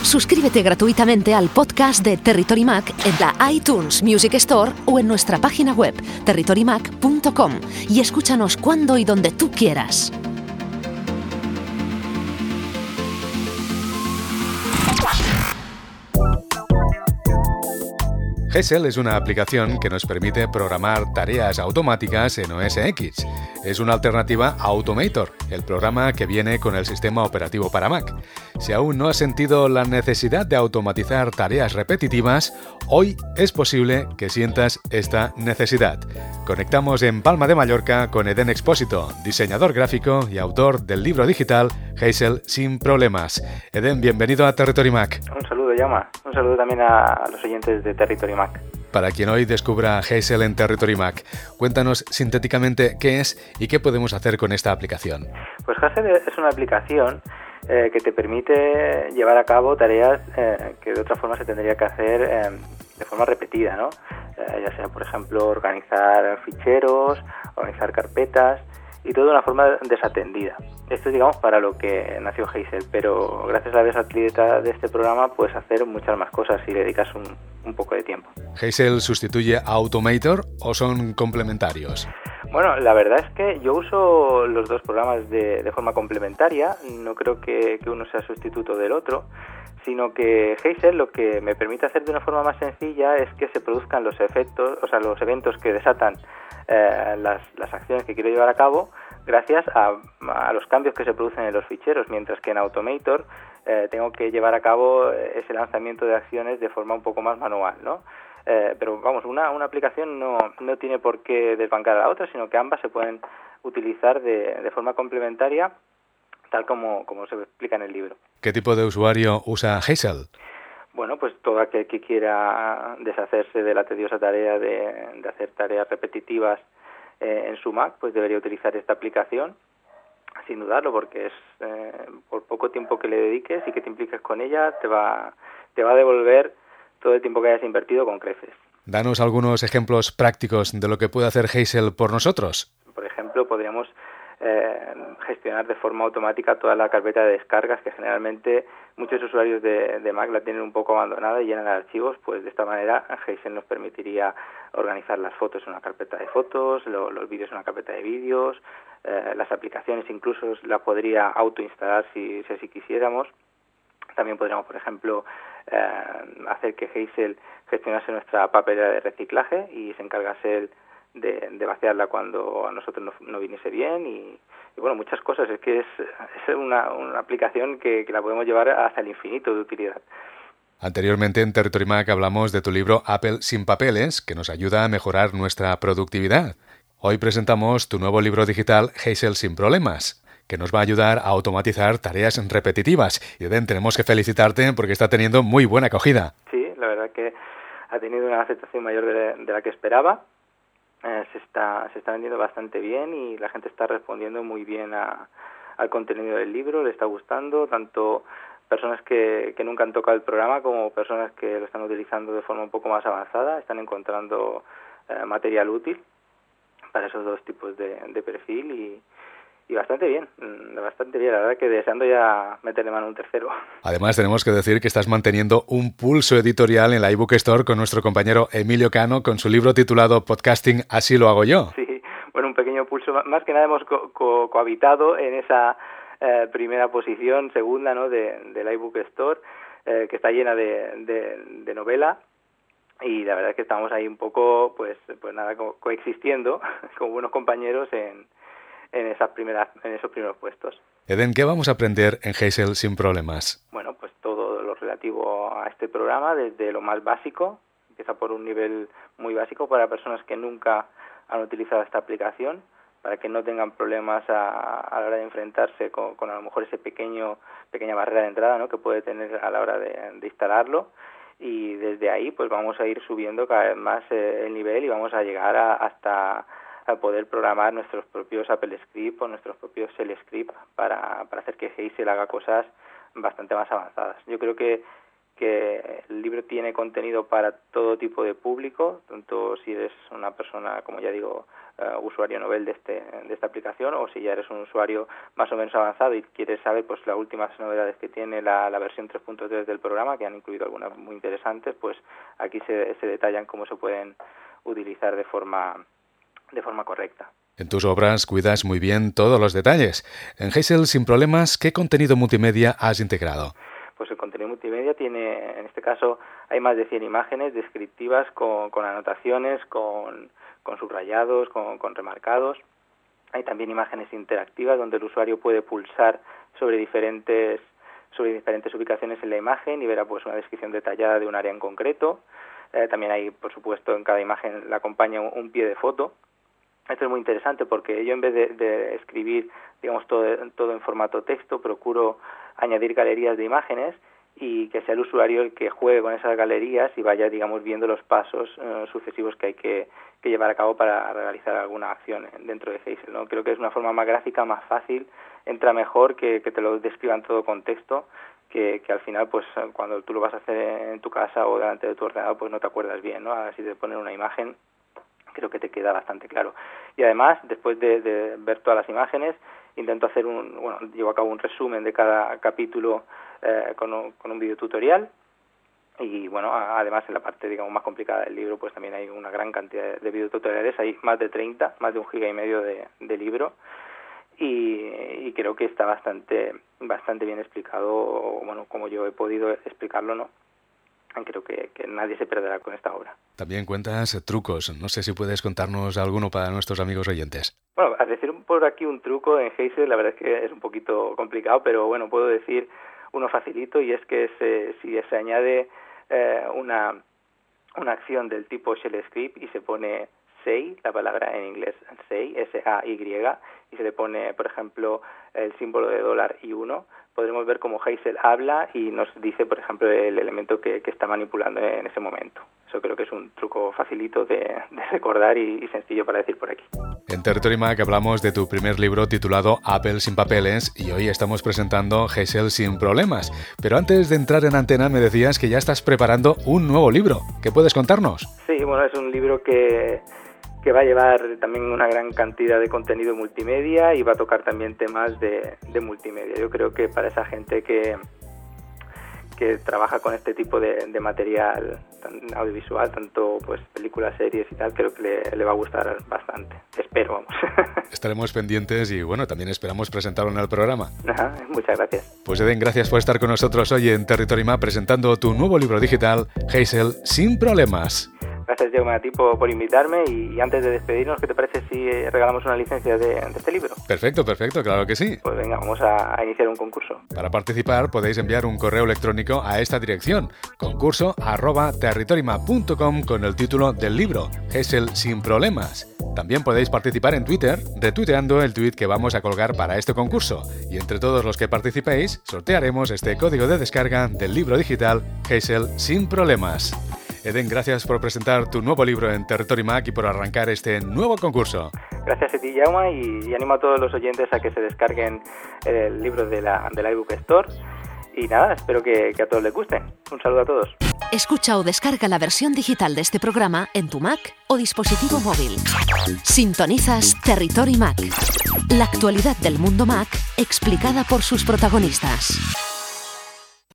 Suscríbete gratuitamente al podcast de Territory Mac en la iTunes Music Store o en nuestra página web territorymac.com y escúchanos cuando y donde tú quieras. Hazel es una aplicación que nos permite programar tareas automáticas en OS X. Es una alternativa a Automator, el programa que viene con el sistema operativo para Mac. Si aún no has sentido la necesidad de automatizar tareas repetitivas, hoy es posible que sientas esta necesidad. Conectamos en Palma de Mallorca con Eden Expósito, diseñador gráfico y autor del libro digital Hazel sin problemas. Eden, bienvenido a Territory Mac. Un saludo, Jaume. Un saludo también a los oyentes de Territory Mac. Para quien hoy descubra Hazel en Territory Mac, cuéntanos sintéticamente qué es y qué podemos hacer con esta aplicación. Pues Hazel es una aplicación que te permite llevar a cabo tareas que de otra forma se tendría que hacer de forma repetida, ¿no? Ya sea, por ejemplo, organizar ficheros, organizar carpetas y todo de una forma desatendida. Esto es, digamos, para lo que nació Hazel, pero gracias a la versatilidad de este programa puedes hacer muchas más cosas si le dedicas un poco de tiempo. ¿Hazel sustituye a Automator o son complementarios? Bueno, la verdad es que yo uso los dos programas de forma complementaria. No creo que uno sea sustituto del otro, sino que Hazel lo que me permite hacer de una forma más sencilla es que se produzcan los efectos, o sea, los eventos que desatan las acciones que quiero llevar a cabo gracias a los cambios que se producen en los ficheros, mientras que en Automator tengo que llevar a cabo ese lanzamiento de acciones de forma un poco más manual, ¿no? Pero vamos, una aplicación no tiene por qué desbancar a la otra, sino que ambas se pueden utilizar de forma complementaria, tal como se explica en el libro. ¿Qué tipo de usuario usa Hazel? Bueno, pues todo aquel que quiera deshacerse de la tediosa tarea de hacer tareas repetitivas en su Mac, pues debería utilizar esta aplicación, sin dudarlo, porque es por poco tiempo que le dediques y que te impliques con ella, te va a devolver todo el tiempo que hayas invertido con creces. Danos algunos ejemplos prácticos de lo que puede hacer Hazel por nosotros. Por ejemplo, podríamos gestionar de forma automática toda la carpeta de descargas, que generalmente muchos usuarios de Mac la tienen un poco abandonada y llenan de archivos. Pues de esta manera Hazel nos permitiría organizar las fotos en una carpeta de fotos, los vídeos en una carpeta de vídeos, las aplicaciones incluso las podría autoinstalar si quisiéramos. También podríamos, por ejemplo, hacer que Hazel gestionase nuestra papelera de reciclaje y se encargase de vaciarla cuando a nosotros no viniese bien y bueno, muchas cosas. Es que es una aplicación que la podemos llevar hasta el infinito de utilidad. Anteriormente en Territory Mac hablamos de tu libro Apple sin papeles, que nos ayuda a mejorar nuestra productividad. Hoy presentamos tu nuevo libro digital Hazel sin problemas, que nos va a ayudar a automatizar tareas repetitivas. Y Eden, tenemos que felicitarte porque está teniendo muy buena acogida. Sí, la verdad que ha tenido una aceptación mayor de la que esperaba. Se está vendiendo bastante bien y la gente está respondiendo muy bien al contenido del libro, le está gustando, tanto personas que nunca han tocado el programa como personas que lo están utilizando de forma un poco más avanzada, están encontrando material útil para esos dos tipos de perfil y bastante bien, la verdad que deseando ya meterle mano a un tercero. Además tenemos que decir que estás manteniendo un pulso editorial en la iBook Store con nuestro compañero Emilio Cano con su libro titulado Podcasting, así lo hago yo. Sí, bueno, un pequeño pulso, más que nada hemos cohabitado en esa primera posición, segunda, ¿no?, de la iBook Store, que está llena de novela. Y la verdad es que estamos ahí un poco, pues nada, coexistiendo con buenos compañeros en esos primeros puestos. Eden, ¿qué vamos a aprender en Hazel sin problemas? Bueno, pues todo lo relativo a este programa, desde lo más básico, empieza por un nivel muy básico para personas que nunca han utilizado esta aplicación, para que no tengan problemas a la hora de enfrentarse con a lo mejor esa pequeña barrera de entrada, ¿no?, que puede tener a la hora de instalarlo. Y desde ahí pues vamos a ir subiendo cada vez más el nivel y vamos a llegar hasta a poder programar nuestros propios Apple Script o nuestros propios Shell Script para hacer que Hazel haga cosas bastante más avanzadas. Yo creo que que el libro tiene contenido para todo tipo de público, tanto si eres una persona, como ya digo, usuario novel de esta aplicación, o si ya eres un usuario más o menos avanzado y quieres saber pues las últimas novedades que tiene la versión 3.3 del programa, que han incluido algunas muy interesantes, pues aquí se detallan cómo se pueden utilizar de forma correcta. En tus obras cuidas muy bien todos los detalles. En Hazel Sin Problemas, ¿qué contenido multimedia has integrado? Pues el contenido multimedia tiene, en este caso, hay más de 100 imágenes descriptivas con anotaciones, con subrayados, con remarcados. Hay también imágenes interactivas donde el usuario puede pulsar sobre diferentes ubicaciones en la imagen y verá pues una descripción detallada de un área en concreto. También hay, por supuesto, en cada imagen le acompaña un pie de foto. Esto es muy interesante porque yo, en vez de escribir, digamos, todo en formato texto, procuro añadir galerías de imágenes y que sea el usuario el que juegue con esas galerías y vaya, digamos, viendo los pasos sucesivos que hay que llevar a cabo para realizar alguna acción dentro de Hazel, ¿no? Creo que es una forma más gráfica, más fácil, entra mejor que te lo describan todo con texto, que al final, pues cuando tú lo vas a hacer en tu casa o delante de tu ordenador, pues no te acuerdas bien, ¿no? Ahora, si te ponen una imagen, creo que te queda bastante claro. Y además, después de ver todas las imágenes, intento hacer llevo a cabo un resumen de cada capítulo con un videotutorial. Y bueno, además en la parte, digamos, más complicada del libro, pues también hay una gran cantidad de videotutoriales, hay más de 30, más de 1,5 GB de libro. Y creo que está bastante bien explicado, bueno, como yo he podido explicarlo, ¿no? Creo que nadie se perderá con esta obra. También cuentas trucos. No sé si puedes contarnos alguno para nuestros amigos oyentes. Bueno, al decir por aquí un truco en Hazel, la verdad es que es un poquito complicado, pero bueno, puedo decir uno facilito, y es que si se añade una acción del tipo shell script y se pone say, la palabra en inglés say, S-A-Y, y se le pone, por ejemplo, el símbolo de $1, podremos ver cómo Hazel habla y nos dice, por ejemplo, el elemento que está manipulando en ese momento. Eso creo que es un truco facilito de recordar y sencillo para decir por aquí. En Territory Mac hablamos de tu primer libro titulado Apple sin papeles, y hoy estamos presentando Hazel sin problemas. Pero antes de entrar en antena me decías que ya estás preparando un nuevo libro. ¿Qué puedes contarnos? Sí, bueno, es un libro que va a llevar también una gran cantidad de contenido multimedia y va a tocar también temas de multimedia. Yo creo que para esa gente que trabaja con este tipo de material audiovisual, tanto pues películas, series y tal, creo que le va a gustar bastante. Espero, vamos. Estaremos pendientes y bueno, también esperamos presentarlo en el programa. Ajá, muchas gracias. Pues Eden, gracias por estar con nosotros hoy en Territory Mac presentando tu nuevo libro digital, Hazel sin problemas. Gracias, Jaume, a ti por invitarme, y antes de despedirnos, ¿qué te parece si regalamos una licencia de este libro? Perfecto, claro que sí. Pues venga, vamos a iniciar un concurso. Para participar podéis enviar un correo electrónico a esta dirección, concurso@territorymac.com, con el título del libro, Hazel sin problemas. También podéis participar en Twitter, retuiteando el tuit que vamos a colgar para este concurso. Y entre todos los que participéis, sortearemos este código de descarga del libro digital Hazel sin problemas. Eden, gracias por presentar tu nuevo libro en Territory Mac y por arrancar este nuevo concurso. Gracias a ti, Jaume, y animo a todos los oyentes a que se descarguen el libro de la iBook Store. Y nada, espero que a todos les guste. Un saludo a todos. Escucha o descarga la versión digital de este programa en tu Mac o dispositivo móvil. Sintonizas Territory Mac, la actualidad del mundo Mac explicada por sus protagonistas.